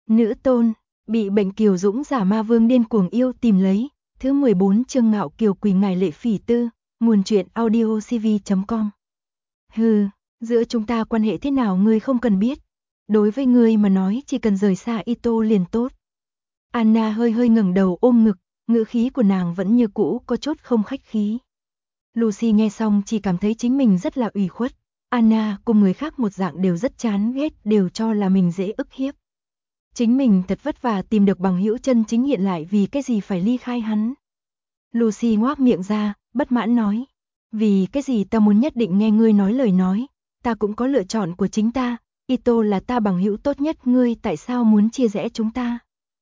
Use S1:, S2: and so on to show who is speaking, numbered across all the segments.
S1: Nữ tôn, bị bệnh kiều dũng giả ma vương điên cuồng yêu tìm lấy, thứ 14 chương ngạo kiều quỳ ngài lệ phỉ tư, nguồn truyện audiocv.com. Hừ, giữa chúng ta quan hệ thế nào ngươi không cần biết. Đối với ngươi mà nói chỉ cần rời xa Ito liền tốt. Anna hơi hơi ngẩng đầu ôm ngực, ngữ khí của nàng vẫn như cũ có chút không khách khí. Lucy nghe xong chỉ cảm thấy chính mình rất là ủy khuất. Anna cùng người khác một dạng đều rất chán ghét, đều cho là mình dễ ức hiếp. Chính mình thật vất vả tìm được bằng hữu chân chính hiện lại vì cái gì phải ly khai hắn. Lucy ngoác miệng ra, bất mãn nói. Vì cái gì ta muốn nhất định nghe ngươi nói lời nói, ta cũng có lựa chọn của chính ta, Ito là ta bằng hữu tốt nhất, ngươi tại sao muốn chia rẽ chúng ta?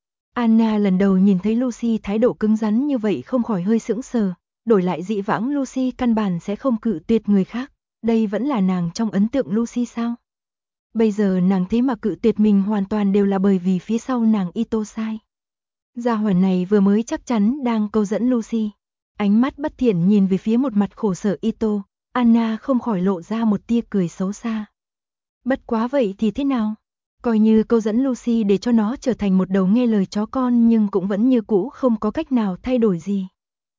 S1: Anna lần đầu nhìn thấy Lucy thái độ cứng rắn như vậy không khỏi hơi sững sờ, đổi lại dị vãng Lucy căn bản sẽ không cự tuyệt người khác, đây vẫn là nàng trong ấn tượng Lucy sao? Bây giờ nàng thế mà cự tuyệt mình hoàn toàn đều là bởi vì phía sau nàng Ito sai. Gia hỏa này vừa mới chắc chắn đang câu dẫn Lucy. Ánh mắt bất thiện nhìn về phía một mặt khổ sở Ito, Anna không khỏi lộ ra một tia cười xấu xa. Bất quá vậy thì thế nào? Coi như câu dẫn Lucy để cho nó trở thành một đầu nghe lời chó con nhưng cũng vẫn như cũ không có cách nào thay đổi gì.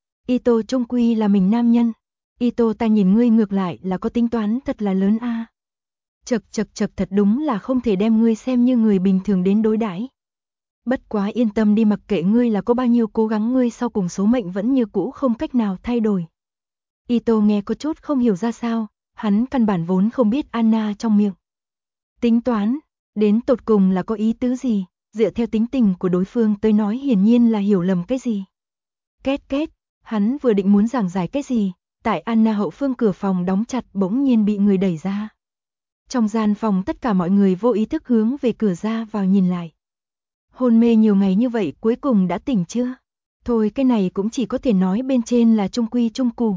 S1: Ito chung quy là mình nam nhân. Ito ta nhìn ngươi ngược lại là có tính toán thật là lớn a. Chật thật đúng là không thể đem ngươi xem như người bình thường đến đối đãi. Bất quá yên tâm đi, mặc kệ ngươi là có bao nhiêu cố gắng ngươi sau cùng số mệnh vẫn như cũ không cách nào thay đổi. Ito nghe có chút không hiểu ra sao, hắn căn bản vốn không biết Anna trong miệng. Tính toán, đến tột cùng là có ý tứ gì, dựa theo tính tình của đối phương tới nói hiển nhiên là hiểu lầm cái gì. Két két, hắn vừa định muốn giảng giải cái gì, tại Anna hậu phương cửa phòng đóng chặt bỗng nhiên bị người đẩy ra. Trong gian phòng tất cả mọi người vô ý thức hướng về cửa ra vào nhìn lại. Hôn mê nhiều ngày như vậy cuối cùng đã tỉnh chưa? Thôi cái này cũng chỉ có thể nói bên trên là trung quy trung củ.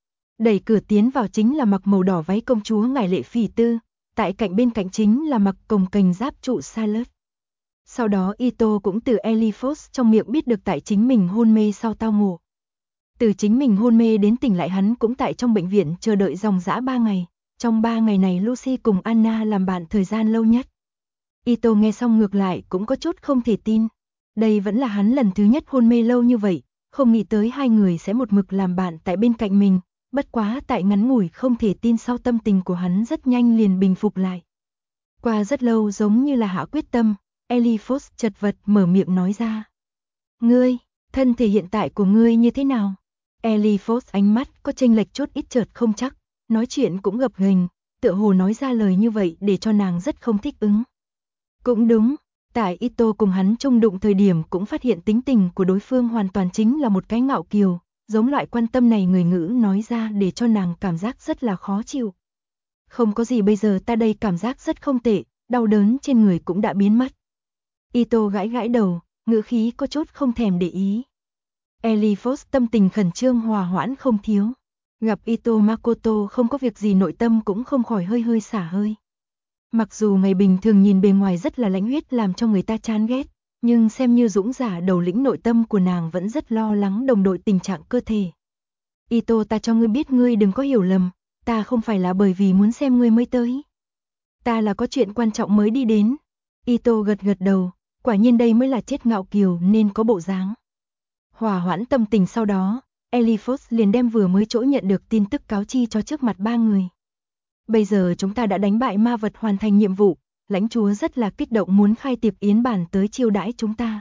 S1: Đẩy cửa tiến vào chính là mặc màu đỏ váy công chúa ngải lệ phỉ tư, tại cạnh bên cạnh chính là mặc cồng kềnh giáp trụ Charlotte. Sau đó Ito cũng từ Elifos trong miệng biết được tại chính mình hôn mê sau tao ngộ. Từ chính mình hôn mê đến tỉnh lại hắn cũng tại trong bệnh viện chờ đợi dòng dã 3 ngày. Trong 3 ngày này Lucy cùng Anna làm bạn thời gian lâu nhất. Ito nghe xong ngược lại cũng có chút không thể tin. Đây vẫn là hắn lần thứ nhất hôn mê lâu như vậy, không nghĩ tới hai người sẽ một mực làm bạn tại bên cạnh mình. Bất quá tại ngắn ngủi không thể tin sau tâm tình của hắn rất nhanh liền bình phục lại. Qua rất lâu giống như là hạ quyết tâm, Elifos chật vật mở miệng nói ra. Ngươi, thân thể hiện tại của ngươi như thế nào? Elifos ánh mắt có chênh lệch chút ít chợt không chắc, nói chuyện cũng gập ghềnh, tựa hồ nói ra lời như vậy để cho nàng rất không thích ứng. Cũng đúng, tại Ito cùng hắn chung đụng thời điểm cũng phát hiện tính tình của đối phương hoàn toàn chính là một cái ngạo kiều, giống loại quan tâm này người ngữ nói ra để cho nàng cảm giác rất là khó chịu. Không có gì, bây giờ ta đây cảm giác rất không tệ, đau đớn trên người cũng đã biến mất. Ito gãi gãi đầu, ngữ khí có chút không thèm để ý. Elifos tâm tình khẩn trương hòa hoãn không thiếu. Gặp Ito Makoto không có việc gì nội tâm cũng không khỏi hơi hơi xả hơi. Mặc dù ngày bình thường nhìn bề ngoài rất là lãnh huyết làm cho người ta chán ghét, nhưng xem như dũng giả đầu lĩnh nội tâm của nàng vẫn rất lo lắng đồng đội tình trạng cơ thể. Ito, ta cho ngươi biết ngươi đừng có hiểu lầm, ta không phải là bởi vì muốn xem ngươi mới tới. Ta là có chuyện quan trọng mới đi đến. Ito gật gật đầu, quả nhiên đây mới là chết ngạo kiều nên có bộ dáng. Hòa hoãn tâm tình sau đó, Elifos liền đem vừa mới chỗ nhận được tin tức cáo chi cho trước mặt ba người. Bây giờ chúng ta đã đánh bại ma vật, hoàn thành nhiệm vụ, lãnh chúa rất là kích động muốn khai tiệc yến bản tới chiêu đãi chúng ta.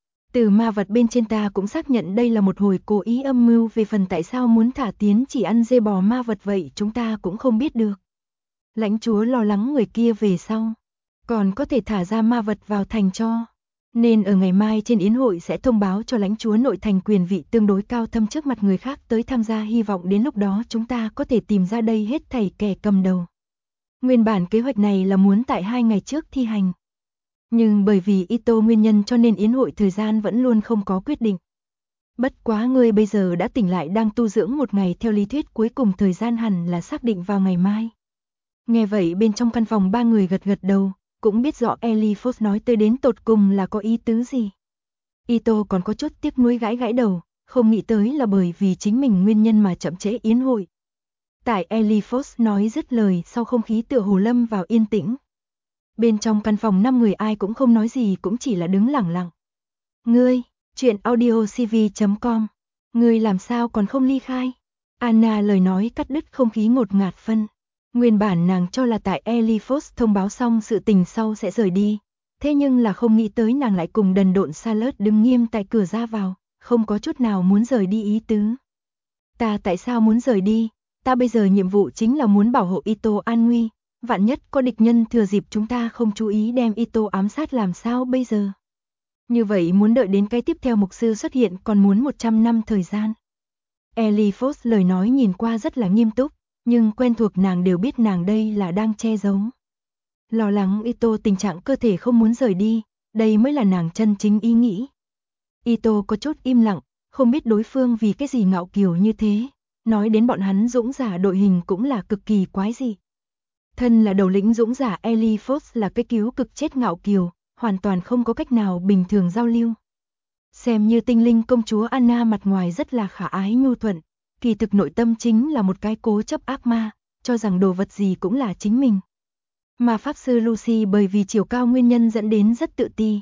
S1: Từ ma vật bên trên ta cũng xác nhận đây là một hồi cố ý âm mưu, về phần tại sao muốn thả tiến chỉ ăn dê bò ma vật vậy chúng ta cũng không biết được. Lãnh chúa lo lắng người kia về sau còn có thể thả ra ma vật vào thành cho. Nên ở ngày mai trên yến hội sẽ thông báo cho lãnh chúa nội thành quyền vị tương đối cao thâm trước mặt người khác tới tham gia, hy vọng đến lúc đó chúng ta có thể tìm ra đây hết thảy kẻ cầm đầu. Nguyên bản kế hoạch này là muốn tại 2 ngày trước thi hành. Nhưng bởi vì Ito nguyên nhân cho nên yến hội thời gian vẫn luôn không có quyết định. Bất quá ngươi bây giờ đã tỉnh lại đang tu dưỡng một ngày, theo lý thuyết cuối cùng thời gian hẳn là xác định vào ngày mai. Nghe vậy bên trong căn phòng ba người gật gật đầu, cũng biết rõ Elifos nói tới đến tột cùng là có ý tứ gì. Ito còn có chút tiếc nuối gãi gãi đầu, không nghĩ tới là bởi vì chính mình nguyên nhân mà chậm trễ yến hội. Tại Elifos nói dứt lời sau không khí tựa hồ lâm vào yên tĩnh. Bên trong căn phòng 5 người ai cũng không nói gì, cũng chỉ là đứng lẳng lặng. Ngươi, chuyện audiocv.com. Ngươi làm sao còn không ly khai? Anna lời nói cắt đứt không khí ngột ngạt phân. Nguyên bản nàng cho là tại Elifos thông báo xong sự tình sau sẽ rời đi. Thế nhưng là không nghĩ tới nàng lại cùng đần độn Salad đứng nghiêm tại cửa ra vào, không có chút nào muốn rời đi ý tứ. Ta tại sao muốn rời đi? Ta bây giờ nhiệm vụ chính là muốn bảo hộ Ito an nguy. Vạn nhất có địch nhân thừa dịp chúng ta không chú ý đem Ito ám sát làm sao bây giờ? Như vậy muốn đợi đến cái tiếp theo mục sư xuất hiện còn muốn 100 năm thời gian. Elifos lời nói nhìn qua rất là nghiêm túc, nhưng quen thuộc nàng đều biết nàng đây là đang che giấu. Lo lắng Ito tình trạng cơ thể không muốn rời đi, đây mới là nàng chân chính ý nghĩ. Ito có chút im lặng, không biết đối phương vì cái gì ngạo kiều như thế, nói đến bọn hắn dũng giả đội hình cũng là cực kỳ quái dị. Thân là đầu lĩnh dũng giả Elifos là cái cứu cực chết ngạo kiều, hoàn toàn không có cách nào bình thường giao lưu. Xem như tinh linh công chúa Anna mặt ngoài rất là khả ái nhu thuận, kỳ thực nội tâm chính là một cái cố chấp ác ma, cho rằng đồ vật gì cũng là chính mình. Mà Pháp sư Lucy bởi vì chiều cao nguyên nhân dẫn đến rất tự ti.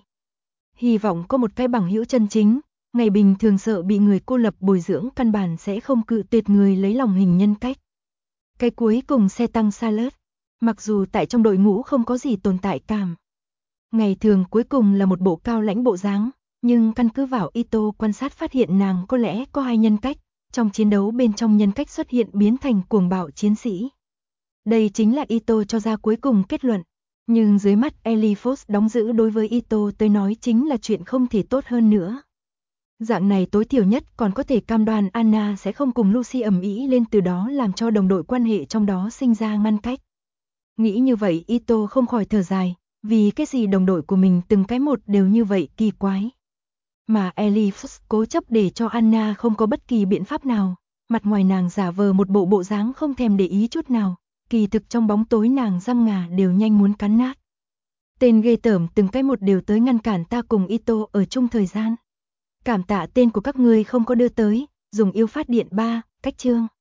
S1: Hy vọng có một cái bằng hữu chân chính, ngày bình thường sợ bị người cô lập bồi dưỡng căn bản sẽ không cự tuyệt người lấy lòng hình nhân cách. Cái cuối cùng xe tăng Salad, mặc dù tại trong đội ngũ không có gì tồn tại cảm. Ngày thường cuối cùng là một bộ cao lãnh bộ dáng, nhưng căn cứ vào Ito quan sát phát hiện nàng có lẽ có hai nhân cách, trong chiến đấu bên trong nhân cách xuất hiện biến thành cuồng bạo chiến sĩ. Đây chính là Ito cho ra cuối cùng kết luận, nhưng dưới mắt Elifos đóng giữ đối với Ito tới nói chính là chuyện không thể tốt hơn nữa. Dạng này tối thiểu nhất còn có thể cam đoan Anna sẽ không cùng Lucy ầm ĩ lên, từ đó làm cho đồng đội quan hệ trong đó sinh ra ngăn cách. Nghĩ như vậy Ito không khỏi thở dài, vì cái gì đồng đội của mình từng cái một đều như vậy kỳ quái. Mà Elifos cố chấp để cho Anna không có bất kỳ biện pháp nào, mặt ngoài nàng giả vờ một bộ dáng không thèm để ý chút nào, kỳ thực trong bóng tối nàng răng ngà đều nhanh muốn cắn nát. Tên ghê tởm từng cái một đều tới ngăn cản ta cùng Ito ở chung thời gian. Cảm tạ tên của các ngươi không có đưa tới, dùng yêu phát điện 3, cách chương.